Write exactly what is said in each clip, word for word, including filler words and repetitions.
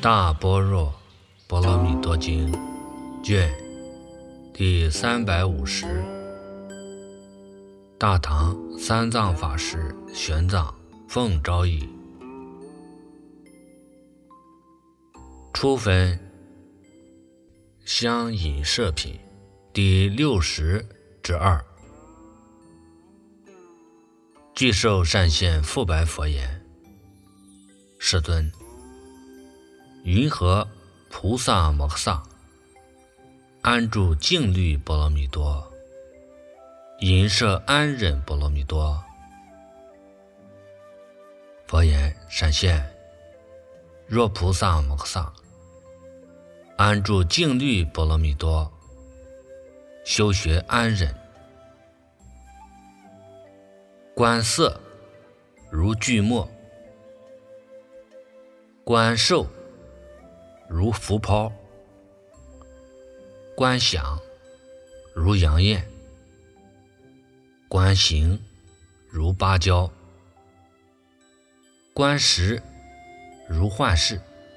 大般若波罗蜜多经卷第三百五十，大唐三藏法师玄奘奉诏译，初分香饮摄品第六十之二。具受善现复白佛言：世尊，云何菩萨摩诃萨安住静虑波罗蜜多，饮摄安忍波罗蜜多？佛言：善现，若菩萨摩诃萨安住静虑波罗蜜多，修学安忍，观色如聚沫，观受如浮抛，观想如阳焰，观行如芭蕉，观时如幻视。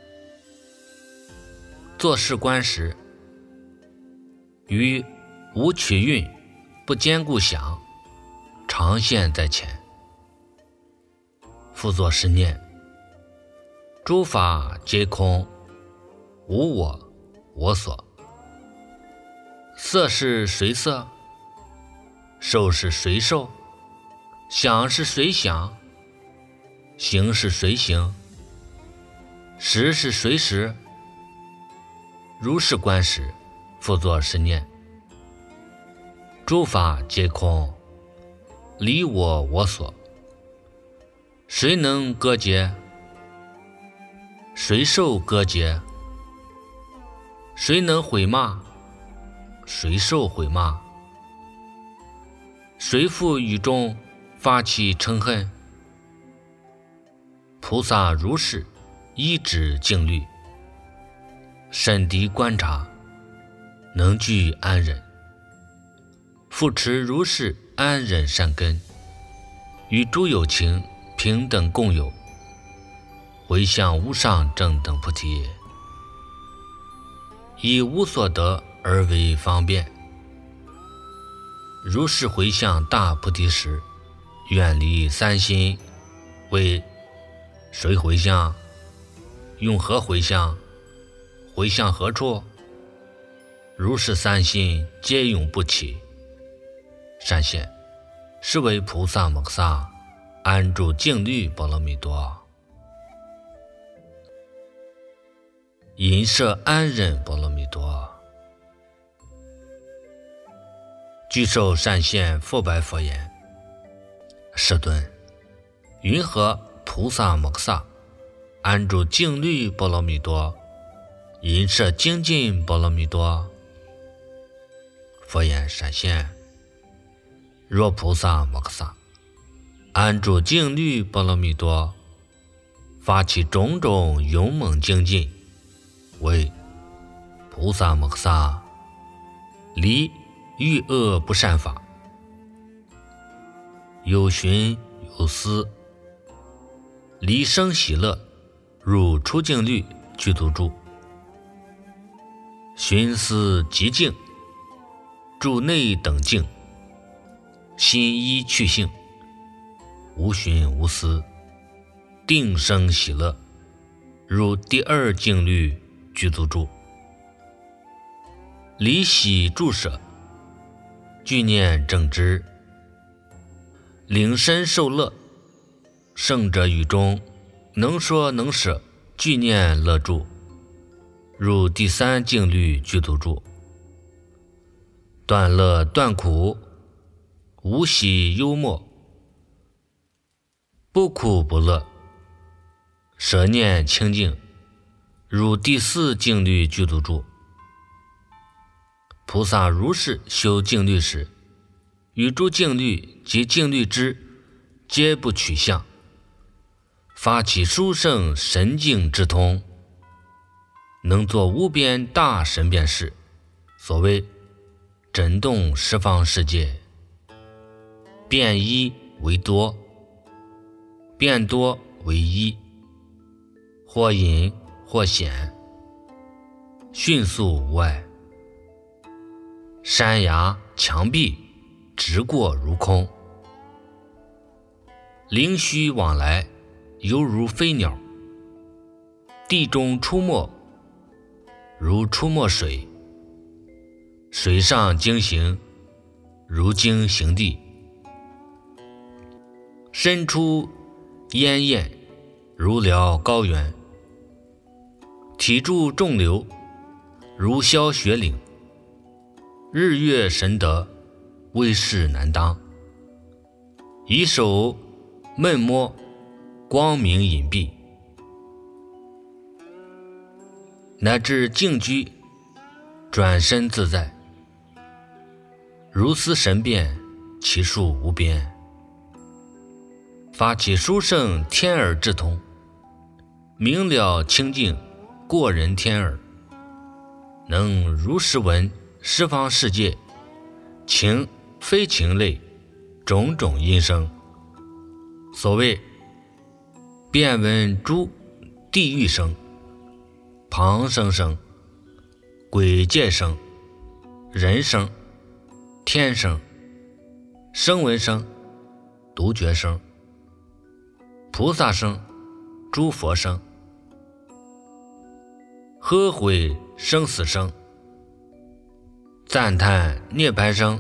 作是观时，于无取运不坚固想常现在前，复作是念：诸法皆空，无我我所。色是谁色？受是谁受？想是谁想？行是谁行？识是谁识？如是观时，复作是念：诸法皆空，离我我所。谁能割截？谁受割截？谁能毁骂？谁受毁骂？谁复于中发起嗔恨？菩萨如是依止静虑，审敌观察，能具安忍，复持如是安忍善根，与诸有情平等共有，回向无上正等菩提，以无所得而为方便。如是回向大菩提时，远离三心，为谁回向？用何回向？回向何处？如是三心皆永不起。善现，是为菩萨摩诃萨安住静虑波罗蜜多，饮摄安忍波罗蜜多。具受善现复白佛言：世尊，云何菩萨摩诃萨安住静虑波罗蜜多，饮摄精进波罗蜜多？佛言：善现，若菩萨摩诃萨安住静虑波罗蜜多，发起种种勇猛精进，为菩萨摩诃萨离欲恶不善法，有寻有思，离生喜乐，入出静虑具足住，寻思极静，住内等静，心依去性，无寻无思，定生喜乐，入第二静虑具足住，离喜住舍，具念正知，领身受乐，圣者语中能说能舍，具念乐住，入第三静虑具足住，断乐断苦，无喜幽默，不苦不乐，舍念清净，入第四静虑具足住。菩萨如是修静虑时，与诸静虑及静虑之皆不取相，发起殊胜神境之通，能作无边大神变事。所谓震动十方世界，变一为多，变多为一，或引或险，迅速无碍。山崖墙壁直过如空，灵虚往来，犹如飞鸟。地中出没，如出没水；水上经行，如经行地。身出烟焰，如辽高原；体注众流，如霄雪岭。日月神德，威势难当。以手闷摸，光明隐蔽。乃至静居，转身自在。如斯神变，其数无边。发起殊胜，天耳智通，明了清净，过人天耳。能如实闻十方世界，情非情类，种种音声。所谓遍闻诸地狱声、旁生声、鬼界声、人声、天声、声闻声、独觉声、菩萨声、诸佛声，呵悔生死声，赞叹涅槃声，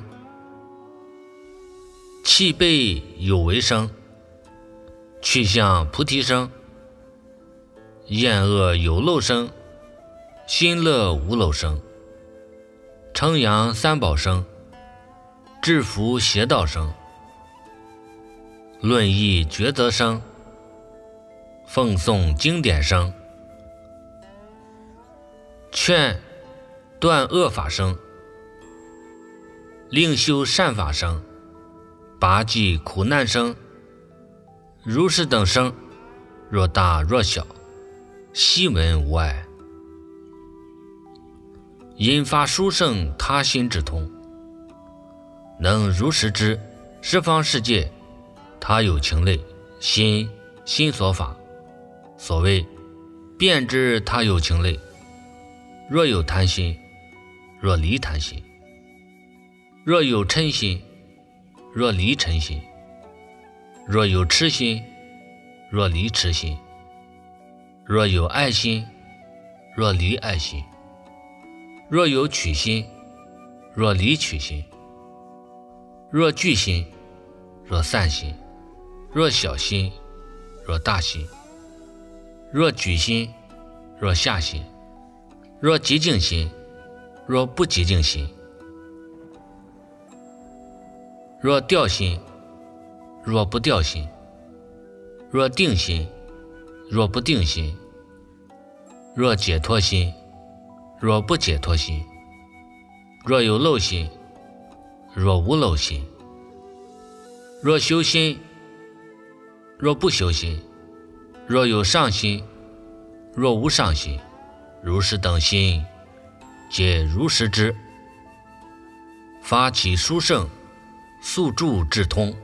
气背有为声，去向菩提声，厌恶有漏声，心乐无漏声，称扬三宝声，制服邪道声，论议抉择声，奉诵经典声，劝断恶法声，令修善法声，拔济苦难声。如是等声，若大若小，悉闻无碍。因发殊胜他心之通，能如实知十方世界，他有情类，心心所法。所谓遍知他有情类，若有贪心，若离贪心；若有嗔心，若离嗔心；若有痴心，若离痴心；若有爱心，若离爱心；若有取心，若离取心；若聚心，若散心；若小心，若大心；若举心，若下心；若极静心，若不极静心；若掉心，若不掉心；若定心，若不定心；若解脱心，若不解脱心；若有漏心，若无漏心；若修心，若不修心；若有上心，若无上心。如是等心，皆如实知。发起殊胜，速住智通。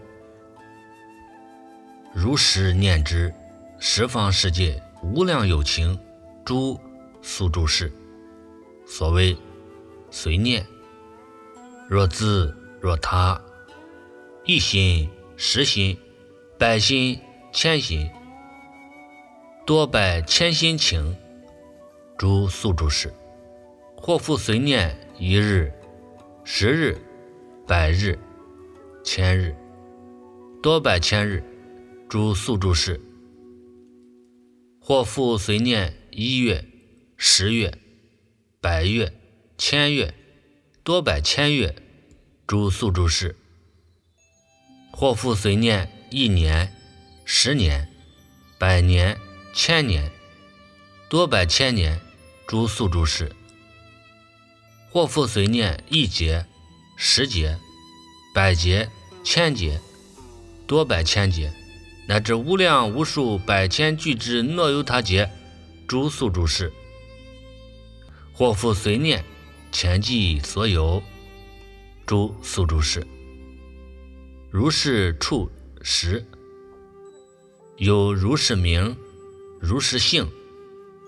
如实念之，十方世界无量有情，诸速住事。所谓随念，若自若他，一心十心，百心千心，多百千心情，诸速住事。或复随念一日、十日、百日、千日，多百千日，诸速住事。或复随念一月、十月、百月、千月，多百千月，诸速住事。或复随念一年、十年、百年、千年，多百千年，诸速住事。或复随念一劫、十劫、百劫、千劫，多百千劫，乃至无量无数百千俱之诺由他劫，诸速住事。或复随念前记所有，诸速住事。如是处时，有如是名，如是性，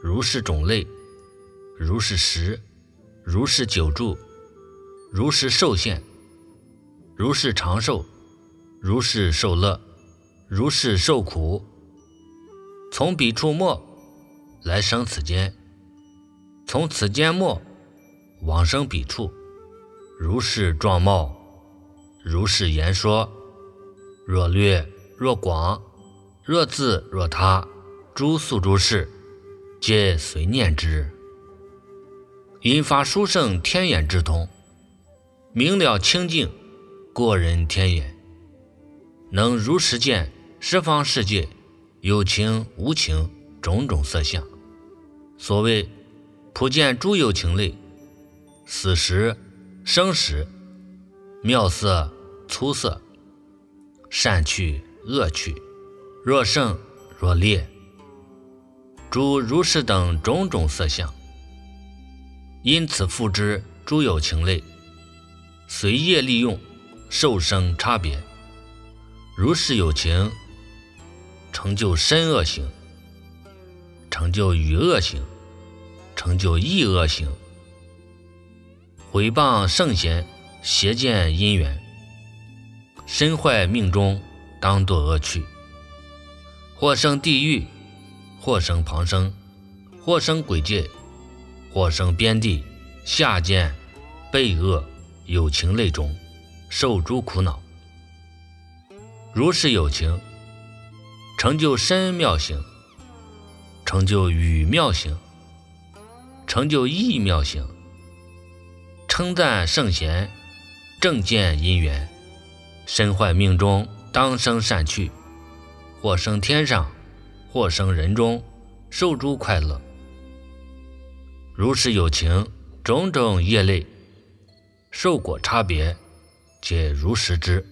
如是种类，如是时，如是久住，如是寿限，如是长寿，如是受乐，如是受苦，从彼处末来生此间，从此间末往生彼处，如是状貌，如是言说，若略若广，若自若他，诸宿诸事，皆随念之。因发殊胜天眼之通，明了清净，过人天眼，能如实见十方世界有情无情种种色相。所谓普见诸有情类，死时生时，妙色粗色，善趣恶趣，若胜若劣，诸如是等种种色相。因此复之诸有情类，随业利用，受生差别。如是有情，成就身恶行，成就语恶行，成就意恶行，毁谤圣贤，邪见因缘，身坏命中，当堕恶趣，或生地狱，或生旁生，或生鬼界，或生边地，下贱悖恶有情类中，受诸苦恼。如是有情，成就身妙行，成就语妙行，成就意妙行，称赞圣贤，正见因缘，身坏命中，当生善趣，或生天上，或生人中，受诸快乐。如是有情，种种业类，受果差别，皆如实知。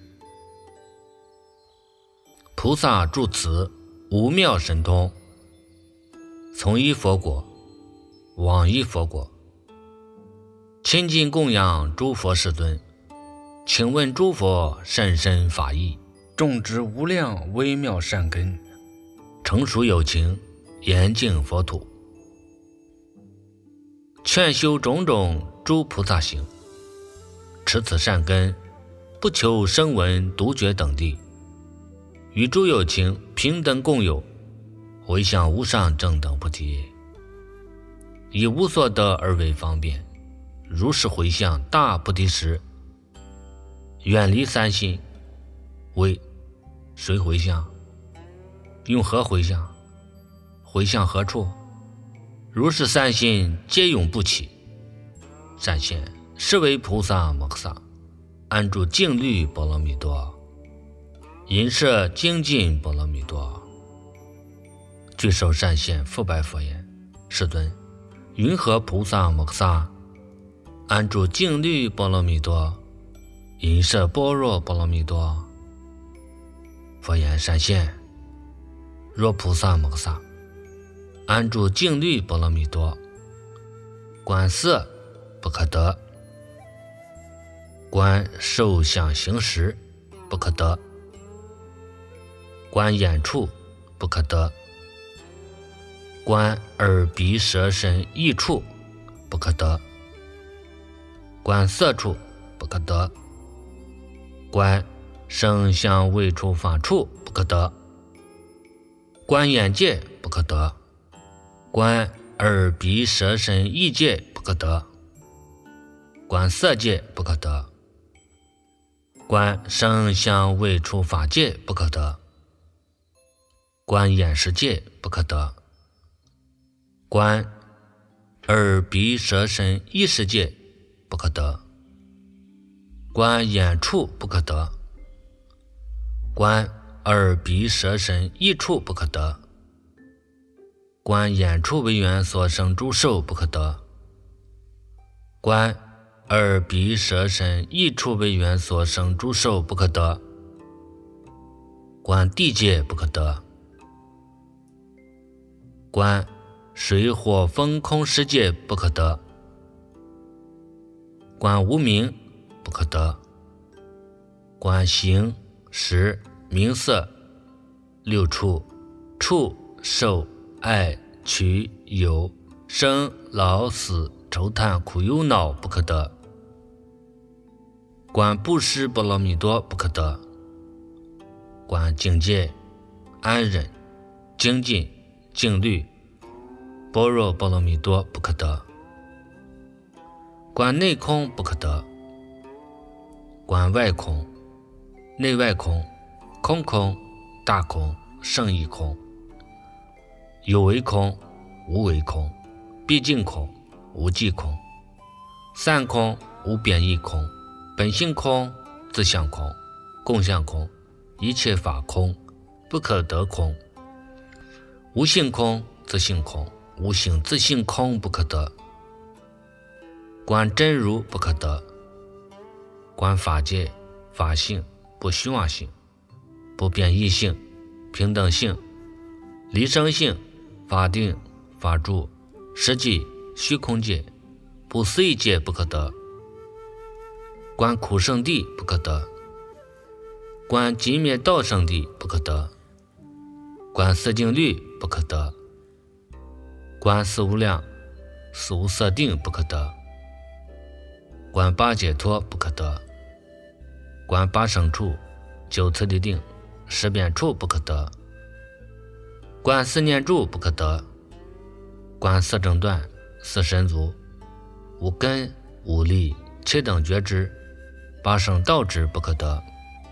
菩萨住此无妙神通，从一佛果往一佛果，亲近供养诸佛世尊，请问诸佛甚深法义，种植无量微妙善根，成熟有情，严净佛土，劝修种种诸菩萨行，持此善根，不求声闻独觉等地，与诸有情平等共有，回向无上正等菩提，以无所得而为方便。如是回向大菩提时，远离三心。为谁回向？用何回向？回向何处？如是三心皆永不起。善现是为菩萨摩诃萨，安住净律波罗蜜多，引摄精进波罗蜜多。具受善现复白佛言：世尊，云何菩萨摩诃萨安住净律波罗蜜多，引摄般若波罗蜜多？佛言：善现，若菩萨摩诃萨安住净律波罗蜜多，观色不可得，观受想行识不可得，观眼处不可得，观耳鼻舌身意处不可得，观色处不可得，观声香味触法处不可得，观眼界不可得，观耳鼻舌身意界不可得，观色界不可得，观声香味触法界不可得，观眼识界不可得，观耳鼻舌身意识界不可得，观眼处不可得，观耳鼻舌身意处不可得，观眼处为缘所生诸受不可得，观耳鼻舌身意处为缘所生诸受不可得，观地界不可得，观水火风空世界不可得，观无明不可得，观形识名色六处触受爱去有生老死愁叹苦忧恼不可得。观布施波罗蜜多不可得。观境界安忍精进静虑般若波罗蜜多不可得。观内空不可得。观外空内外空空空大空胜义空有为空无为空毕竟空无际空散空无边义空本性空自相空共相空一切法空不可得空无性空自性空无性自性空不可得。观真如不可得。观法界法性不虚妄性不变异性平等性离生性法定法住实际虚空界不思议界不可得。观苦圣地不可得。观寂灭道圣地不可得。观色净律不可得。观四无量四无色定不可得。观八解脱不可得。观八生处九次第定十遍处不可得。观四念住不可得。观四正断四神足无根无力七等觉知八圣道智不可得。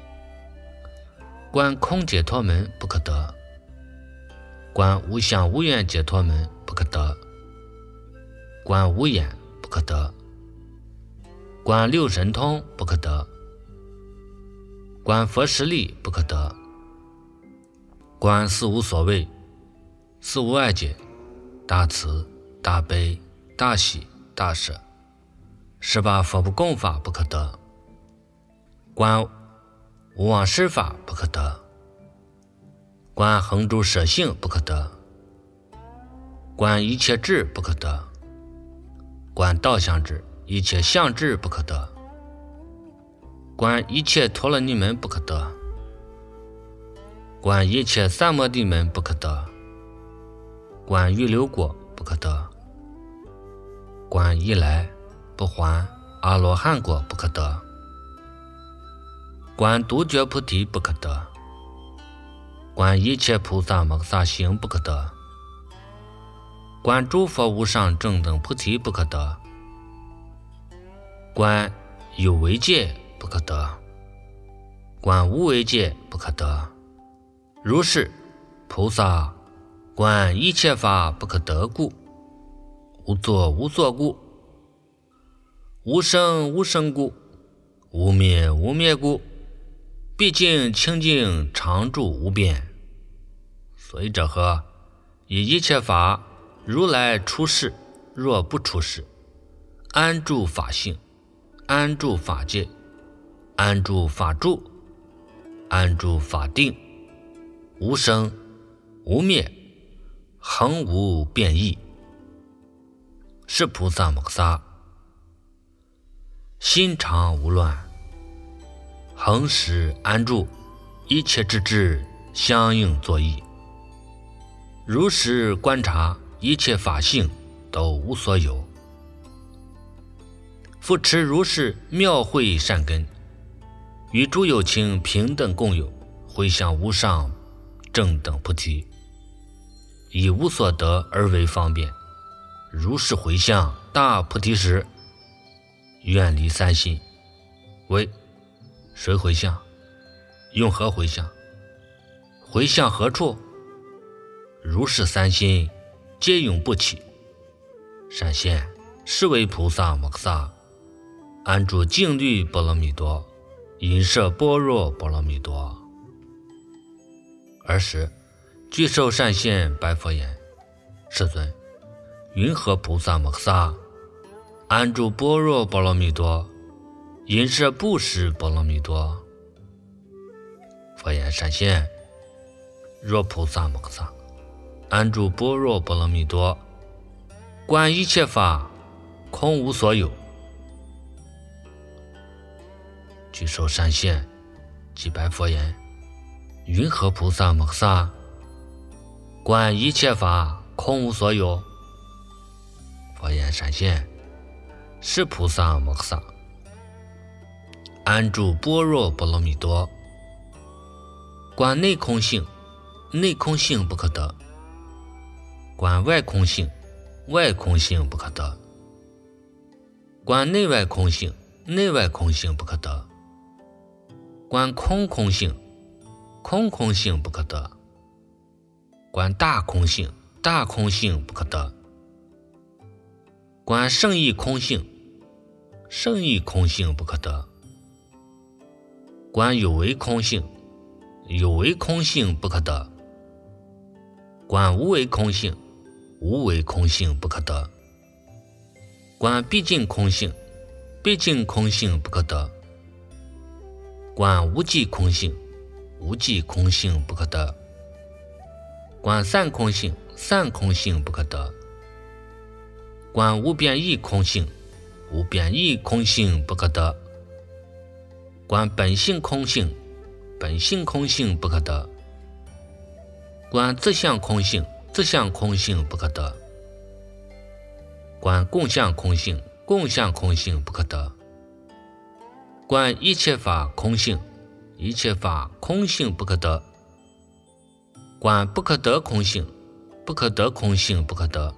观空解脱门不可得。观无相无愿解脱门不可得。观无眼不可得。观六神通不可得。观佛实力不可得。观四无所谓四无碍解大慈大悲大喜大舍十八佛不共法不可得。观无妄施法不可得。观恒住舍性不可得。观一切智不可得。观道相智一切相智不可得。观一切陀罗尼门不可得。观一切三摩地门不可得。观预流果不可得。观一来不还阿罗汉果不可得。观独觉菩提不可得。观一切菩萨摩诃萨行不可得。观诸佛无上正等菩提不可得。观有为界不可得。观无为界不可得。如是菩萨观一切法不可得故，无作无作故，无生无生故，无灭无灭故，毕竟清净常住无边。所以者何？以一切法如来出世，若不出世，安住法性，安住法界，安住法住，安住法定，无生无灭，恒无变异。是菩萨摩诃萨心常无乱，恒时安住，一切之智相应作意。如实观察一切法性都无所有，复持如是妙慧善根，与诸有情平等共有，回向无上正等菩提，以无所得而为方便。如是回向大菩提时，远离三心。为谁回向？用何回向？回向何处？如是三心皆永不起。闪现是为菩萨摩诃萨安住净律波罗蜜多，因摄般若波罗蜜多。尔时具受善现白佛言：世尊，云何菩萨摩诃萨安住般若波罗蜜多，因摄布施波罗蜜多？佛言：闪现，若菩萨摩诃萨安住般若波罗蜜多，观一切法空无所有，具受善现即白佛言：云何菩萨摩诃萨观一切法空无所有。佛言闪现，是菩萨摩诃萨安住般若波罗蜜多。观内空性，内空性不可得；观外空性，外空性不可得；观内外空性，内外空性不可得；观空空性，空空性不可得；观大空性，大空性不可得；观圣义空性，圣义空性不可得；观有为空性，有为空性不可得；观无为空性，无为空性不可得；观毕竟空性，毕竟空性不可得；观无记空性，无记空性不可得；观散空性，散空性不可得；观无边义空性，无边义空性不可得；观本性空性，本性空性不可得；观自相空性，自相空性不可得；观共相空性，共相空性不可得；观一切法空性，一切法空性不可得；观不可得空性，不可得空性不可得；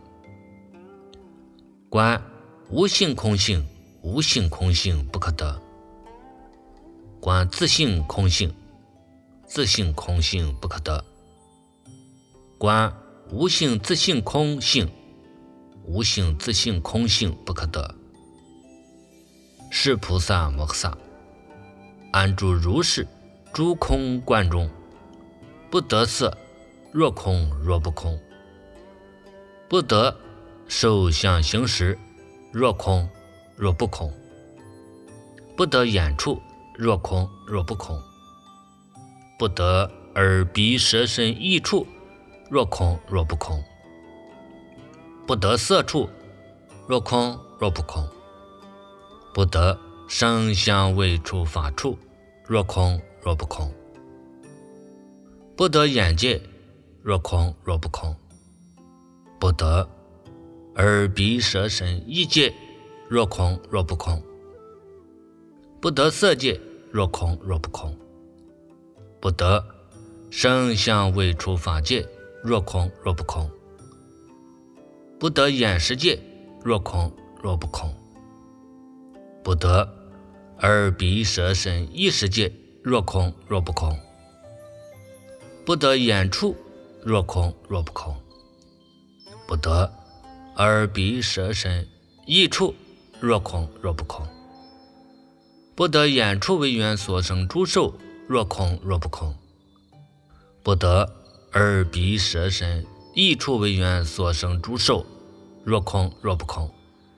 观无性空性，无性空性不可得；观自性空性，自性空性不可得；观无性自性空性，无性自性空性不可得。是菩萨摩诃萨安住如是诸空观中，不得色，若空若不空；不得受想行识，若空若不空；不得眼触，若空若不空；不得耳鼻舌身意触，若空若不空；不得色触，若空若不空；不得声香味触法触，若空若不空；不得眼界，若空若不空；不得耳鼻舌身意界，若空若不空；不得色界，若空若不空；不得声香味触法界，若空若不空；不得眼识界，若空若不空；不得耳鼻舌身意识界，若空若不空；不得眼触，若空若不空；不得耳鼻舌身意触，若空若不空；不得眼触为缘所生诸受，若空若不空；不得耳鼻舌身意触为缘所生诸受，若空若不空；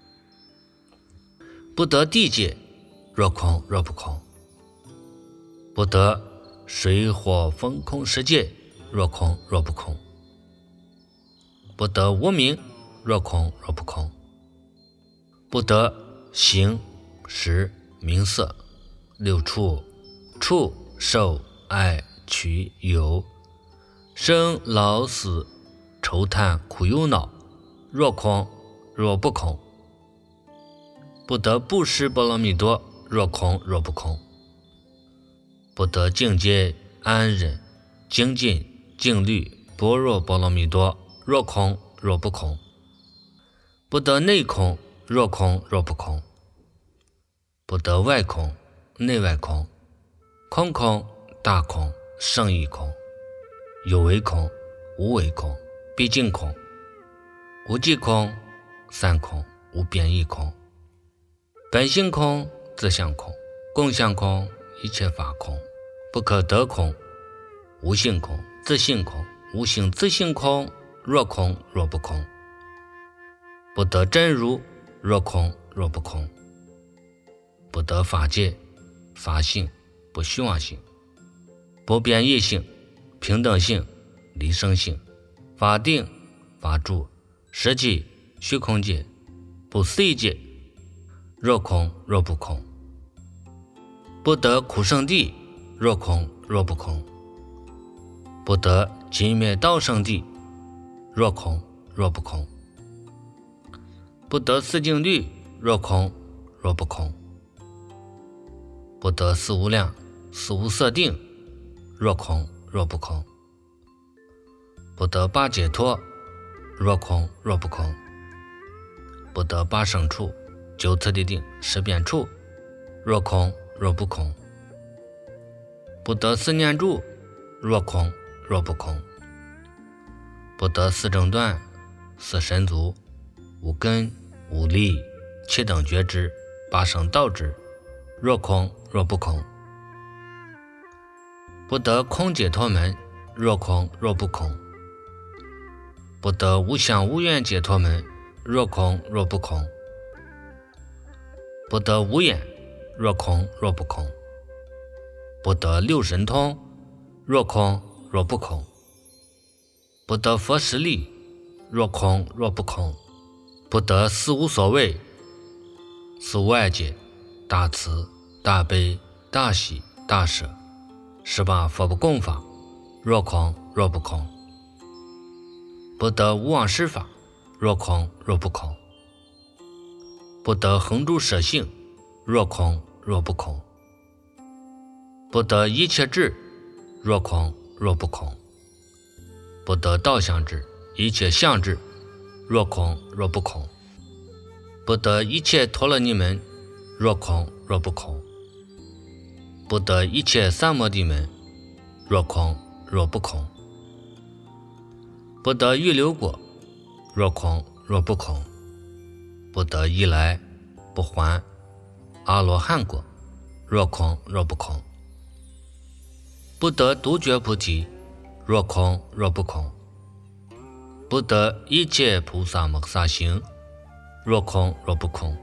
不得地界，若空若不空；不得水火风空世界，若空若不空；不得无明，若空若不空；不得形识名色六处触受爱取有生老死愁叹苦忧恼，若空若不空；不得布施波罗蜜多，若空若不空；不得境界安忍精进静虑般若波罗蜜多，若空若不空；不得内空，若空若不空；不得外空，内外空，空空大空圣义空，有为空，无为空，毕竟空，无记空，散空，无边义空，本性空，自相空，共相空，一切法空，不可得空，无性空，自性空，无性自性空，若空若不空；不得真如，若空若不空；不得法界，法性，不虚妄性，不变异性，平等性，离生性，法定，法住，实际，虚空界，不思议界，若空若不空；不得苦圣地，若空若不空；不得极灭道圣地，若空若不空。不得四境律，若空若不空。不得四无量，四无色定，若空若不空。不得八解脱，若空若不空。不得八胜处，九次第定，十遍处，若空若不空。不得四念住，若空若不空。不得四正断，四神足，五根五力，七等觉知，八圣道知，若空若不空。不得空解脱门，若空若不空。不得无相无愿解脱门，若空若不空。不得无眼，若空若不空。不得六神通，若空若不空。不得佛实力，若空若不空。不得四无所谓，四无爱解，大慈大悲大喜大舍，十八佛不共法，若空若不空。不得无妄施法，若空若不空。不得恒住舍性，若空若不空。不得一切智，若空若不空。不得道相智，一切相智，若空若不空。不得一切陀罗尼门，若空若不空。不得一切三摩地门，若空若不空。不得预流果，若空若不空。不得一来不还阿罗汉果，若空若不空。不得独觉菩提，若空若不空。不得一切菩萨摩诃萨行，若空若不空。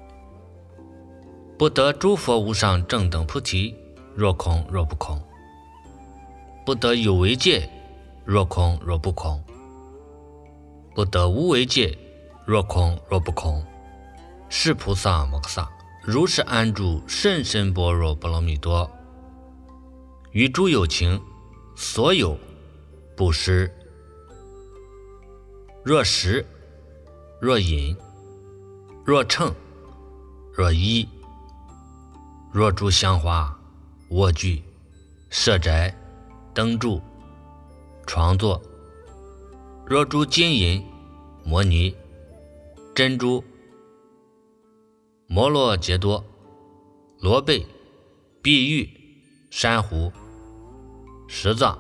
不得诸佛无上正等菩提，若空若不空。不得有为界，若空若不空。不得无为界，若空若不空。是菩萨摩诃萨如是安住甚深般若波罗蜜多，于诸有情所有布施，若食若饮若乘若衣，若诸香花卧具舍宅灯柱床座，若诸金银摩尼珍珠摩罗杰多罗贝碧玉珊瑚石藏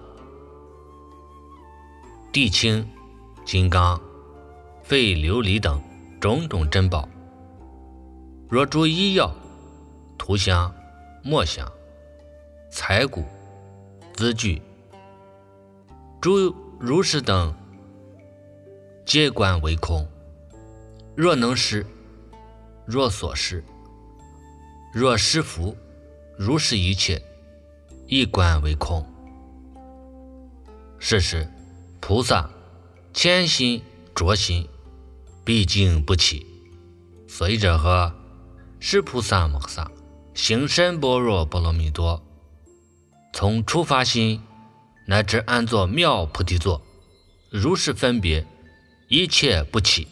地青金刚废琉璃等种种珍宝，若诸医药涂香墨香彩骨资具诸如是等，皆观为空。若能施，若所施，若施福，如是一切，亦观为空。是时，菩萨谦心着心，毕竟不起。所以者何？是菩萨摩诃萨行深般若波罗蜜多，从初发心乃至安坐妙菩提座，如是分别，一切不起。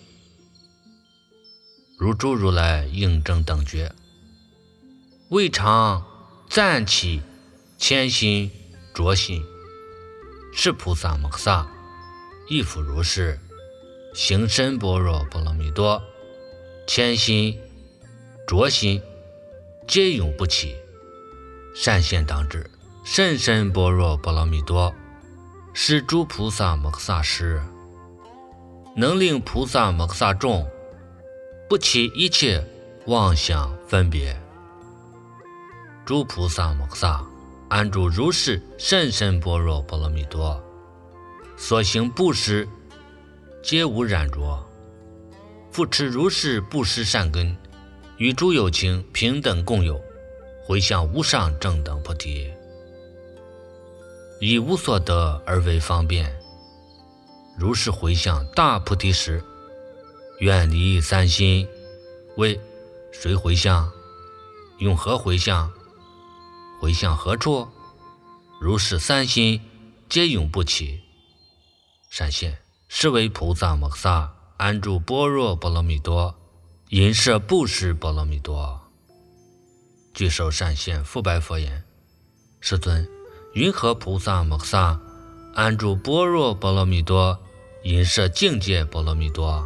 如诸如来应证等觉，未尝暂起谦心着心。是菩萨摩诃萨亦复如是，行深般若波罗蜜多，谦心着心，皆永不起。善现当知，甚深般若波罗蜜多，是诸菩萨摩诃萨施，能令菩萨摩诃萨众不起一切妄想分别。诸菩萨摩诃萨安住如是甚深般若波罗蜜多，所行布施皆无染着，复持如是布施善根，与诸有情平等共有，回向无上正等菩提，以无所得而为方便。如是回向大菩提时，远离三心，为谁回向？用何回向？回向何处？如是三心皆永不起。善现是为菩萨摩诃萨安住般若波罗蜜多，因摄布施波罗蜜多。具受善现，复白佛言：世尊，云何菩萨摩诃萨安住般若波罗蜜多，因摄境界波罗蜜多？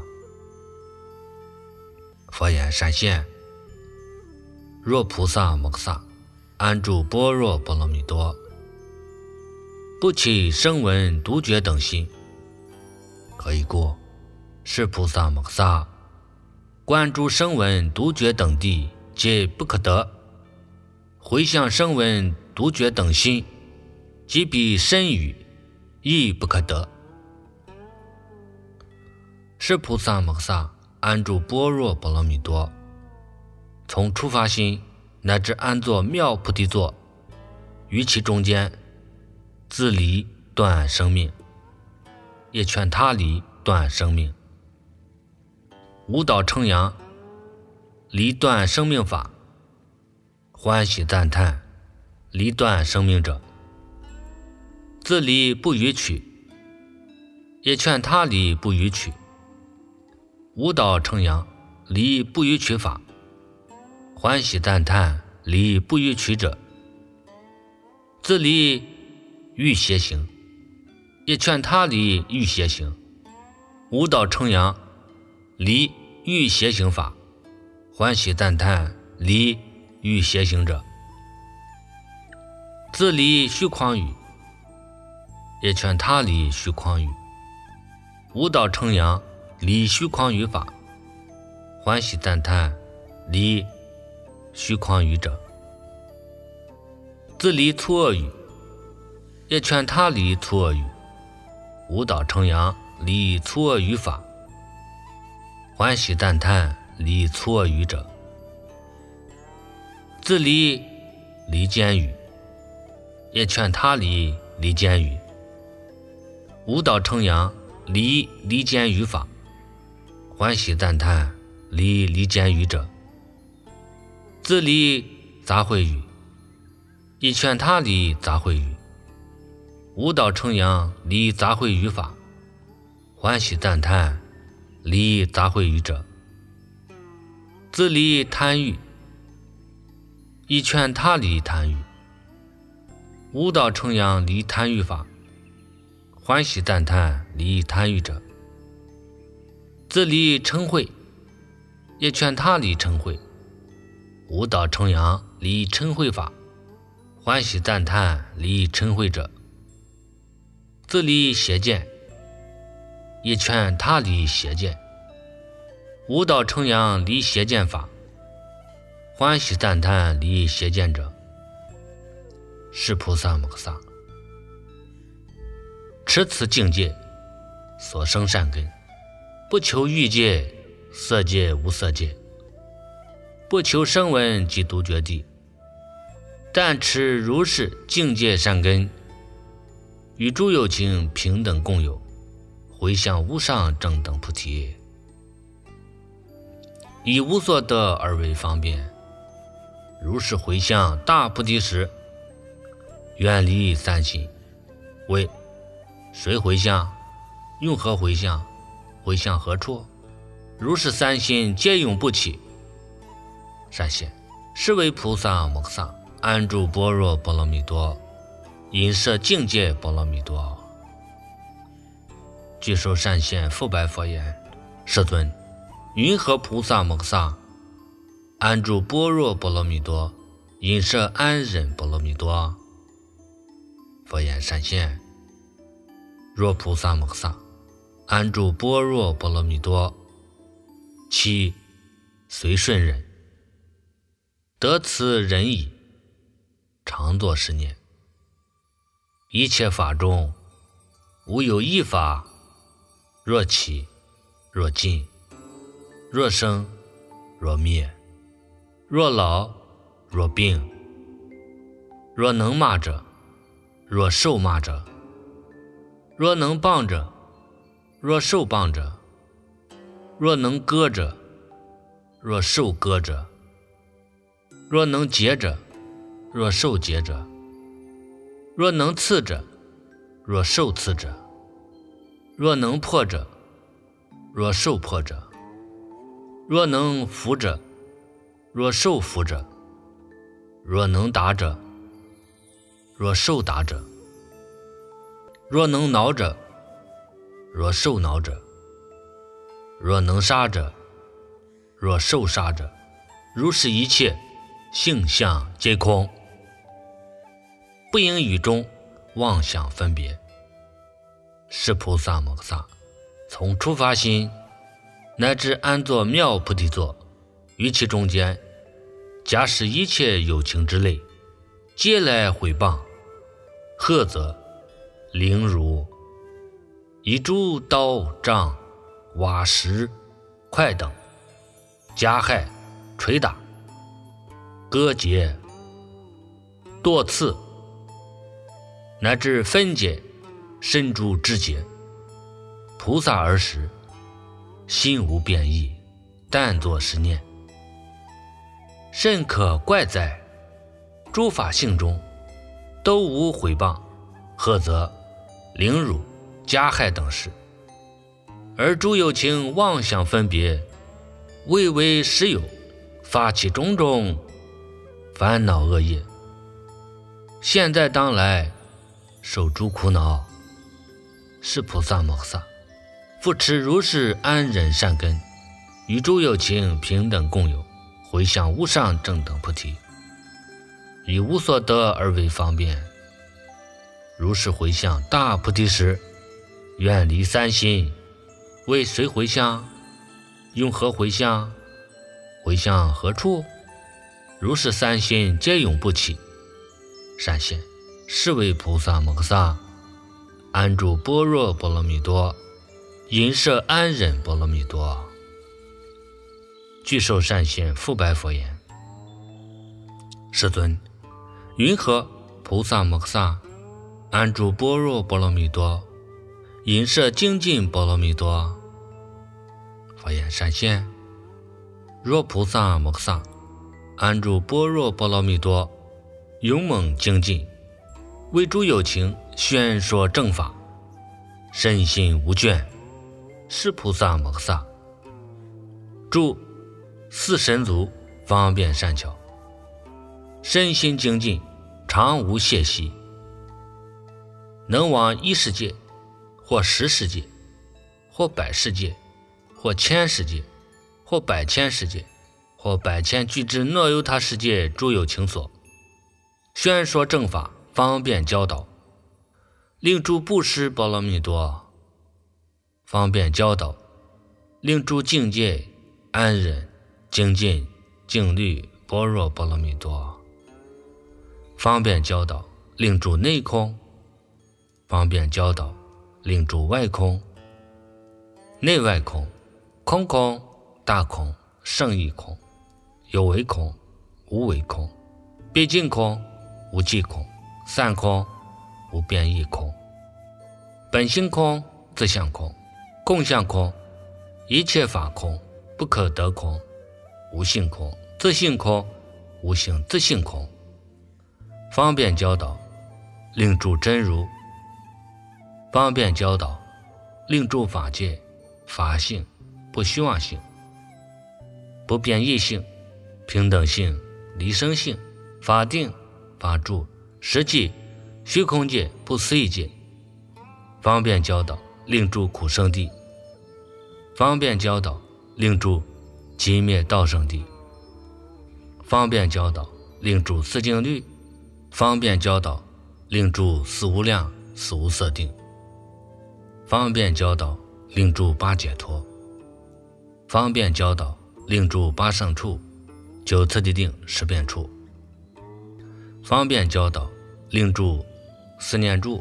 佛言：善现，若菩萨摩诃萨安住般若波罗蜜多，不起声闻独觉等心，何以故？是菩萨摩诃萨观诸声闻独觉等地，皆不可得；回向声闻独觉等心，即彼身语，亦不可得。是菩萨摩诃萨安住般若波罗蜜多，从初发心乃至安坐妙菩提座，于其中间自离断生命，也劝他离断生命。无导称扬离断生命法，欢喜赞叹离断生命者，自离不逾取，也劝他离不逾取。无导称扬离不逾取法，欢喜赞叹离不逾取者，自离欲邪行，也劝他离欲邪行。无导称扬离欲邪行法，欢喜赞叹离欲邪行者，自离虚诳语，也劝他离虚诳语。无导称扬离虚诳语法，欢喜赞叹离虚诳语者，自离粗恶语，也劝他离粗恶语。无导称扬离粗恶语法，欢喜赞叹离粗恶语者，自离离间语，也劝他离离间语。无导称扬离离间语法，欢喜赞叹离离间语者，自离杂秽语，也劝他离杂秽语。无导称扬离杂秽语法，欢喜赞叹离杂秽语者，自离贪欲，亦劝他离贪欲。无导称扬离贪欲法，欢喜赞叹离贪欲者，自离嗔恚，也劝他离嗔恚。无导称扬离嗔恚法，欢喜赞叹离嗔恚者，自离邪见，也劝他离邪见。无导称扬离邪见法，欢喜赞叹离邪见者，是菩萨摩诃萨持此境界所生善根，不求欲界、色界、无色界，不求声闻及独觉地，但持如是境界善根，与诸有情平等共有，回向无上正等菩提，以无所得而为方便。如是回向大菩提时，远离三心。为谁回向？用何回向？回向何处？如是三心皆永不起。善现，是为菩萨摩诃萨安住般若波罗蜜多，因摄境界波罗蜜多。具受善现，复白佛言：世尊，云何菩萨摩诃萨安住般若波罗蜜多，因摄安忍波罗蜜多？佛言：善现，若菩萨摩诃萨安住般若波罗蜜多，其随顺忍，得此忍已，常作是念：一切法中无有一法，若起若尽，若生若灭，若老若病，若能骂者，若受骂者，若能谤者，若受谤者，若能割者，若受割者，若能结者，若受结者，若能刺者，若受刺者， 若能破者，若受破者；若能服者，若受服者；若能达者，若受达者；若能挠者，若受挠者；若能杀者，若受杀者。如是一切性相皆空，不应与中妄想分别。是菩萨摩诃萨从初发心乃至安坐妙菩提座，于其中间假使一切有情之类，皆来毁谤、喝责、凌辱，以诸刀杖、瓦石、块等加害、捶打、割截、剁刺，乃至分解身诸肢节。菩萨尔时心无变异，但作是念：甚可怪哉！诸法性中都无毁谤、喝责、凌辱、加害等事，而诸有情妄想分别，为为实有，发起种种烦恼恶业，现在当来受诸苦恼。是菩萨摩诃萨复持如是安忍善根，与诸有情平等共有，回向无上正等菩提，以无所得而为方便。如是回向大菩提时，远离三心，为谁回向？用何回向？回向何处？如是三心皆永不起。善现，是为菩萨摩诃萨安住般若波罗蜜多，引摄安忍波罗蜜多。具受善现，复白佛言：世尊，云何菩萨摩诃萨安住般若波罗蜜多，引摄精进波罗蜜多？佛言：善现，若菩萨摩诃萨安住般若波罗蜜多，勇猛精进，为诸有情宣说正法，深信无倦。是菩萨摩诃萨住四神足，方便善巧，身心精进，常无懈息，能往一世界，或十世界，或百世界，或千世界，或百千世界，或百千俱之若由他世界诸有情所，宣说正法，方便教导，令诸布施波罗蜜多，方便教导，令诸境界安忍精进静虑般若波罗蜜多，方便教导，令诸内空，方便教导，令诸外空，内外空，空空、大空、胜义空，有为空、无为空，毕竟空、无际空，散空、无变异空，本性空、自相空，共相空，一切法空，不可得空，无性空、自性空，无性自性空，方便教导，令诸真如，方便教导，令诸法界法性、不虚妄性、不变异性、平等性、离生性、法定、法住、实际、虚空界、不思议界，方便教导，令诸苦生地，方便教导，令诸寂灭道生地，方便教导，令诸四境律，方便教导，令诸四无量、四无色定，方便教导，令诸八解脱，方便教导，令诸八胜处、九次第定、十变处，方便教导，令诸四念住，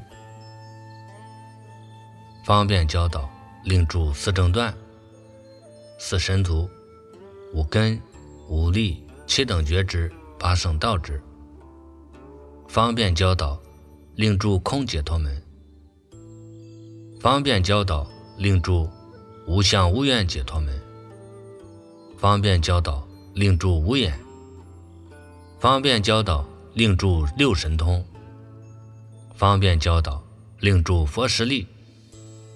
方便教导，令诸四正断、四神足、五根、五力、七等觉知、八圣道知，方便教导，令诸空解脱门，方便教导，令诸无相无愿解脱门，方便教导，令诸无眼，方便教导，令诸六神通，方便教导，令诸佛实力，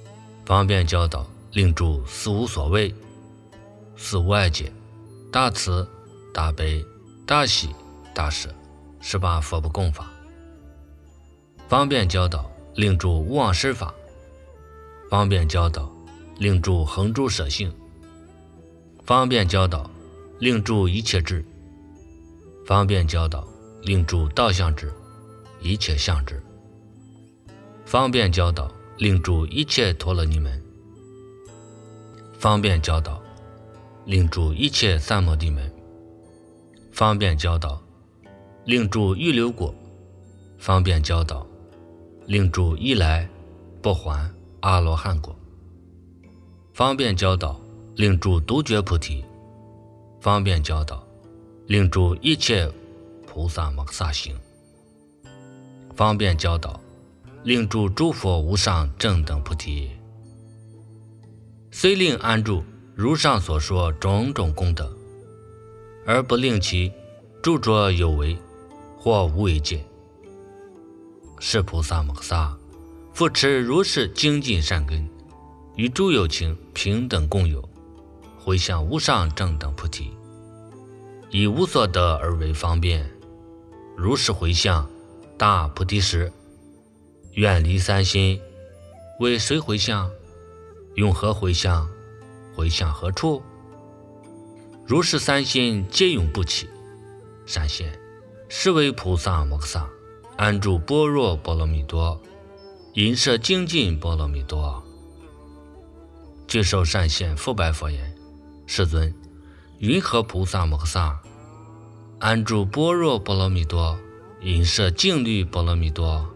方便教导，令诸四无所谓，四无碍解，大慈、大悲、大喜、大舍，十八佛不共法。方便教导，令诸无妄施法。方便教导，令诸恒诸舍性。方便教导，令诸一切智。方便教导，令诸道相智，一切相智。方便教导，令诸一切陀罗尼门。方便教导，令诸一切三摩地门。方便教导，令诸预流果。方便教导，令诸一来不还阿罗汉果。方便教导，令诸独觉菩提。方便教导，令诸一切菩萨摩诃萨行。方便教导，令诸诸佛无上正等菩提。虽令安住如上所说种种功德，而不令其著作有为或无为界。是菩萨摩诃萨复持如是精进善根，与诸有情平等共有，回向无上正等菩提，以无所得而为方便。如是回向大菩提时，远离三心，为谁回向？用何回向？回向何处？如是三心皆永不起。善现，是为菩萨摩诃萨安住般若波罗蜜多，引摄精进波罗蜜多。具受善现，复白佛言：世尊，云何菩萨摩诃萨安住般若波罗蜜多，引摄静虑波罗蜜多？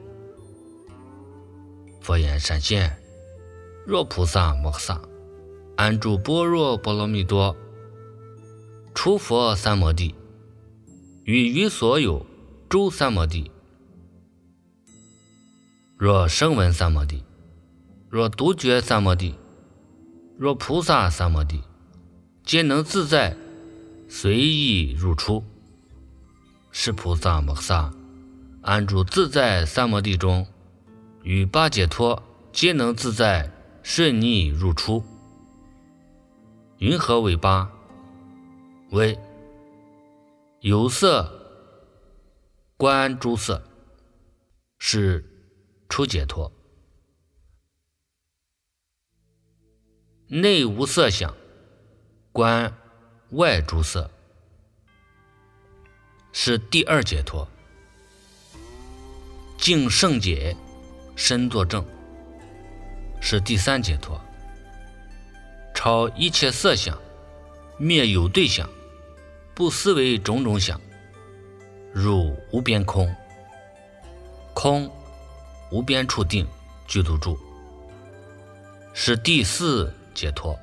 佛言：善现，若菩萨摩诃萨安住般若波罗蜜多，除佛三摩地，与于所有诸三摩地，若声闻三摩地，若独觉三摩地，若菩萨三摩地，皆能自在随意入出。是菩萨摩诃萨安住自在三摩地中，与八解脱皆能自在顺逆入出。云何为八？为有色观诸色，是初解脱；内无色想，观外诸色，是第二解脱；净圣解，身作证，是第三解脱；超一切色想，灭有对想，不思维种种想，入无边空，空无边处定具足住，是第四解脱；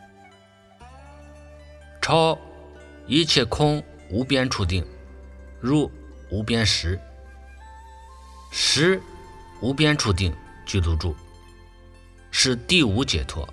超一切空无边处定，入无边识，识无边处定具足住，是第五解脱；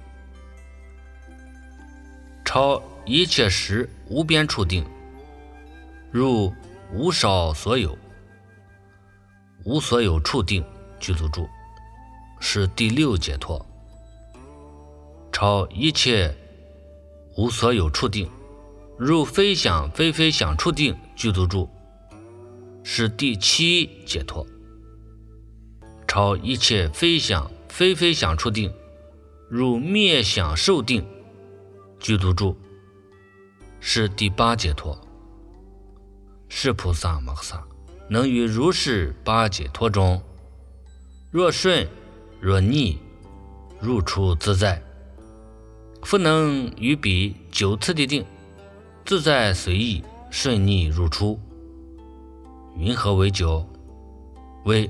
超一切识无边处定，入无少所有，无所有处定具足住，是第六解脱；超一切无所有处定，入非想非非想处定具足住，是第七解脱；超一切非想非非想处定，入灭想受定具足住，是第八解脱。是菩萨摩诃萨能于如是八解脱中，若顺若逆，入出自在，复能于彼九次第定，自在随意顺逆入出。云何为九？为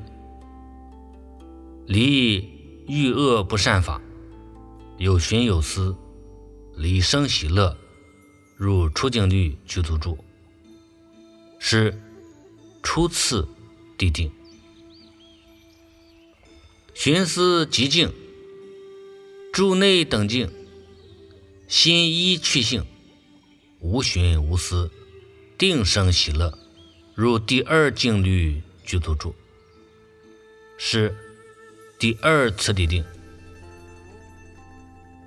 离欲恶不善法，有寻有思，离生喜乐，入出境律具足住，是初次地定。寻思极静，住内等静，心依去性，无寻无思，定生喜乐，入第二境律具足住，是第二次地定。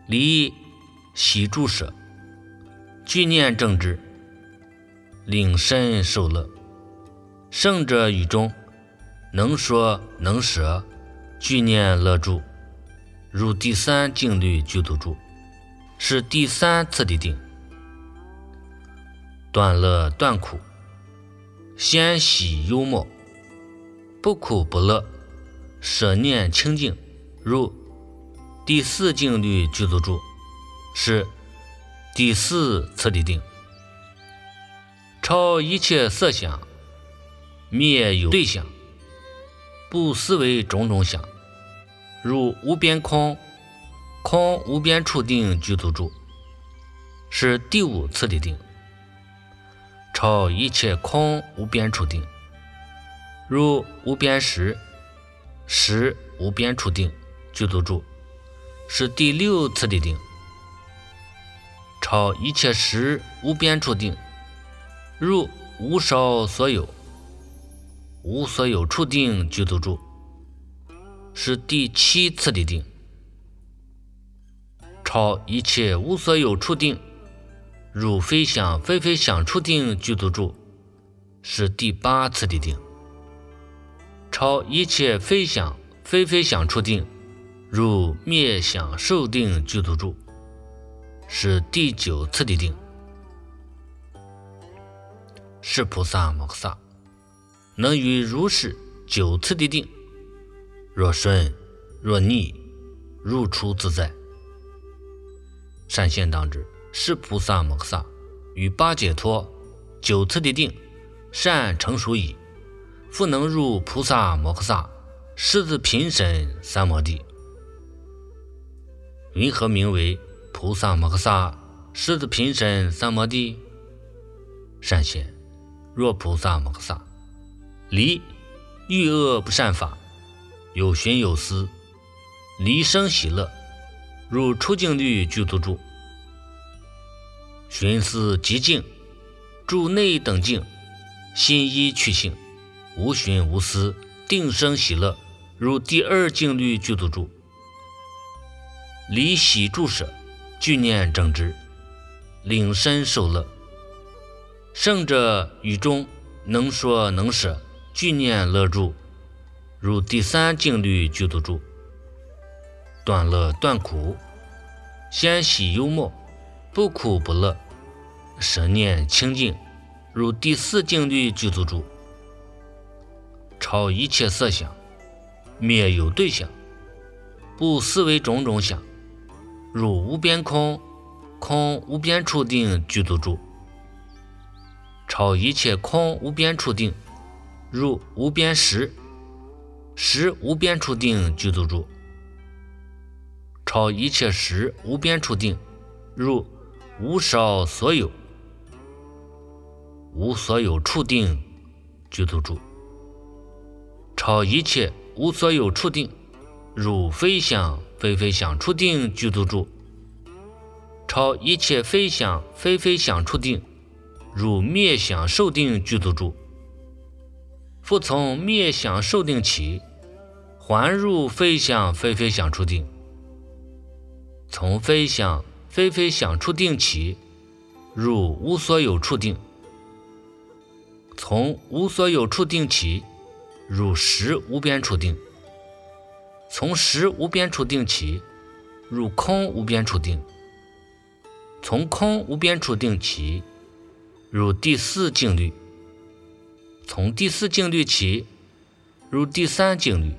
离喜诸舍，具念正知，领身受乐。圣者语中，能说能舍，具念乐住，入第三静虑具足住，是第三次第定。断乐断苦，先喜幽默，不苦不乐，舍念清净，入第四静虑具足住，是第四次第定。超一切色想，灭有对想，不思维种种想，入无边空，空无边处定具足住，是第五次第定。超一切空无边处定，入无边识，识无边处定具足住，是第六次第定。超一切识无边处定，入无少所有，无所有处定具足住，是第七次第定。超一切无所有处定，入非想非非想处定具足住，是第八次第定。超一切非想非非想处定，入灭想受定具足住，是第九次第定。是菩萨摩诃萨能于如是九次第定，若顺若逆，入出自在。善现当知，是菩萨摩诃萨与八解脱九次第定善成熟矣，复能入菩萨摩诃萨狮子频审三摩地。云何名为菩萨摩诃萨狮子频审三摩地？善现，若菩萨摩诃萨离欲恶不善法，有寻有思，离生喜乐，入出境律具足住，寻思极静，住内等静，心依去性，无寻无思，定生喜乐，入第二静律具足住，离喜住舍，具念正知，领身受乐。圣者语中，能说能舍，具念乐住，入第三静虑具足住。断乐断苦，先喜幽默，不苦不乐，舍念清净，入第四静虑具足住。超一切色想，灭有对想，不思维种种想，入无边空，空无边处定具足住。超一切空无边处定，入无边识，识无边处定具足住。超一切识无边处定，入无少所有，无所有处定具足住。超一切无所有处定，入非想非非想处定具足住。超一切非想非非想处定，入灭想受定具足住。复从灭想受定起，还入非想非非想处定。从非想非非想处定起，入无所有处定。从无所有处定起，入识无边处定。从识无边处定起，入空无边处定。从空无边处定起，入第四静虑。从第四静虑起，入第三静虑。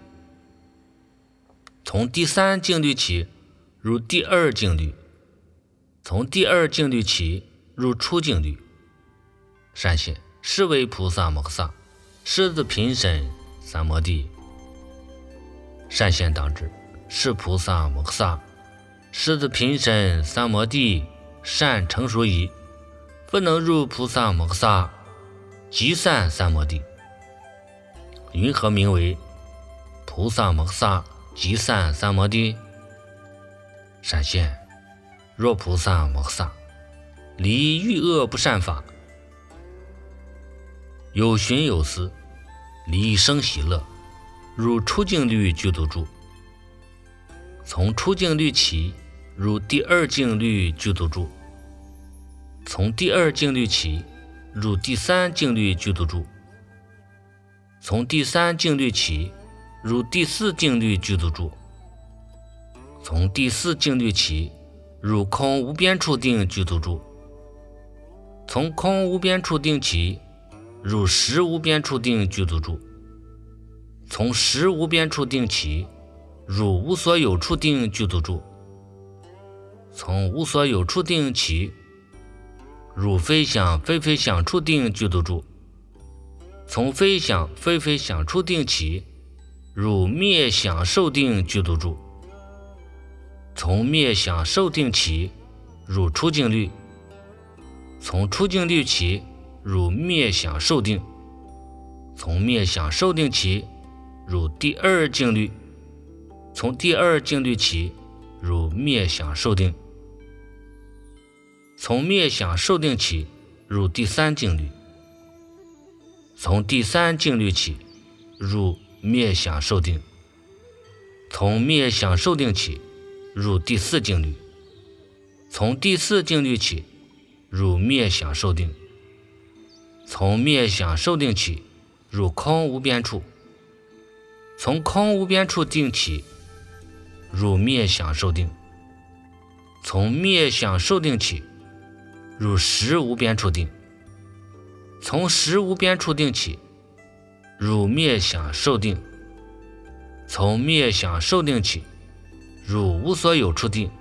从第三静虑起，入第二静虑。从第二静虑起，入初静虑。善现，是为菩萨摩诃萨狮子频审三摩地。善现当知，是菩萨摩诃萨狮子频审三摩地善成熟矣，不能入菩萨摩诃萨集散三摩地。云何名为菩萨摩诃萨集散三摩地？善现，若菩萨摩诃萨离欲恶不善法，有寻有思，离生喜乐，入出境律具足住。从出境律起， 入第二静虑具足住。从第二静虑起，入第三静虑具足住。从第三静虑起，入第四静虑具足住。从第四静虑起，入空无边处定具足住。从空无边处定起，入实无边处定具足住。从实无边处定起，入无所有处定具足住。从无所有处定起，入非想非非想处定具足住。从非想非非想处定起，入灭想受定具足住。从灭想受定起，入出境律。从出境律起，入灭想受定。从灭想受定起，入第二静律。从第二静律起，入灭想受定。从灭想受定起，入第三静律。从第三静律起，入灭想受定。从灭想受定起，入第四静律。从第四静律起，入灭想受定。从灭想受定起，入空无边处。从空无边处定起，入灭想受定。从灭想受定起，入实无边处定。从实无边处定起，入灭想受定。从灭想受定起，入无所有处定。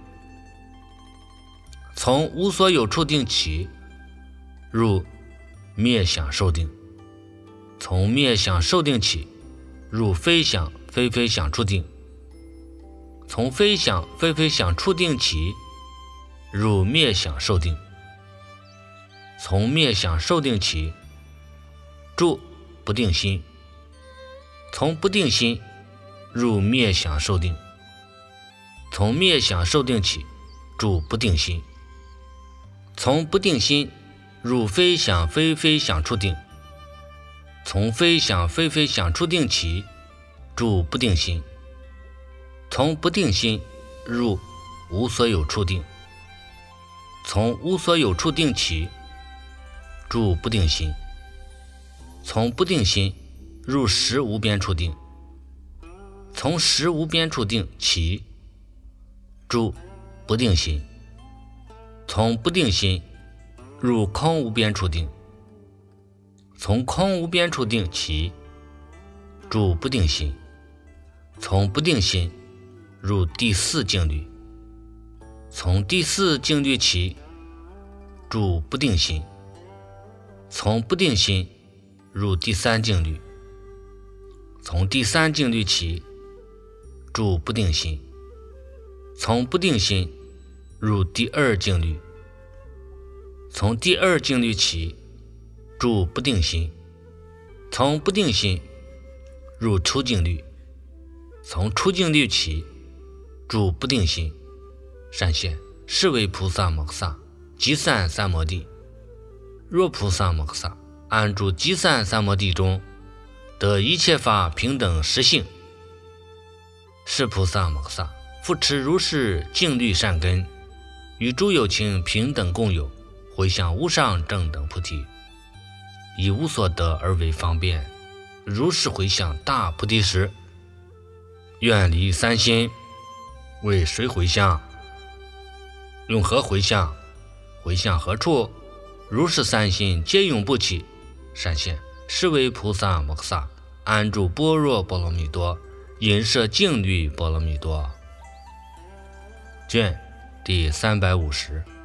从无所有处定起，入灭想受定。从灭想受定起，入非想非非想处定。从非想非非想处定起，入灭想受定。从灭想受定起，住不定心。从不定心，入灭想受定。从灭想受定起，住不定心。从不定心，入非想非非想处定。从非想非非想处定起，住不定心。从不定心，入无所有处定。从无所有处定起，住不定心。从不定心，入实无边处定。从实无边处定起，住不定心。从不定心，入空无边处定。从空无边处定起，住不定心。从不定心，入第四静虑。从第四静虑起，住不定心。从不定心，入第三静虑。从第三静虑起，住不定心。从不定心，入第二静虑。从第二静虑起，住不定心。从不定心，入出静虑。从出静虑起，住不定心。善现，是为菩萨摩诃萨集散三摩地。若菩萨摩诃萨安住集散三摩地中，得一切法平等实性，是菩萨摩诃萨复持如是静虑善根，与诸有情平等共有，回向无上正等菩提，以无所得而为方便，如是回向大菩提时，愿离三心。为谁回向？用何回向？回向何处？如是三心皆永不起。善现，是为菩萨摩诃萨安住般若波罗蜜多，引摄静虑波罗蜜多。卷第三百五十。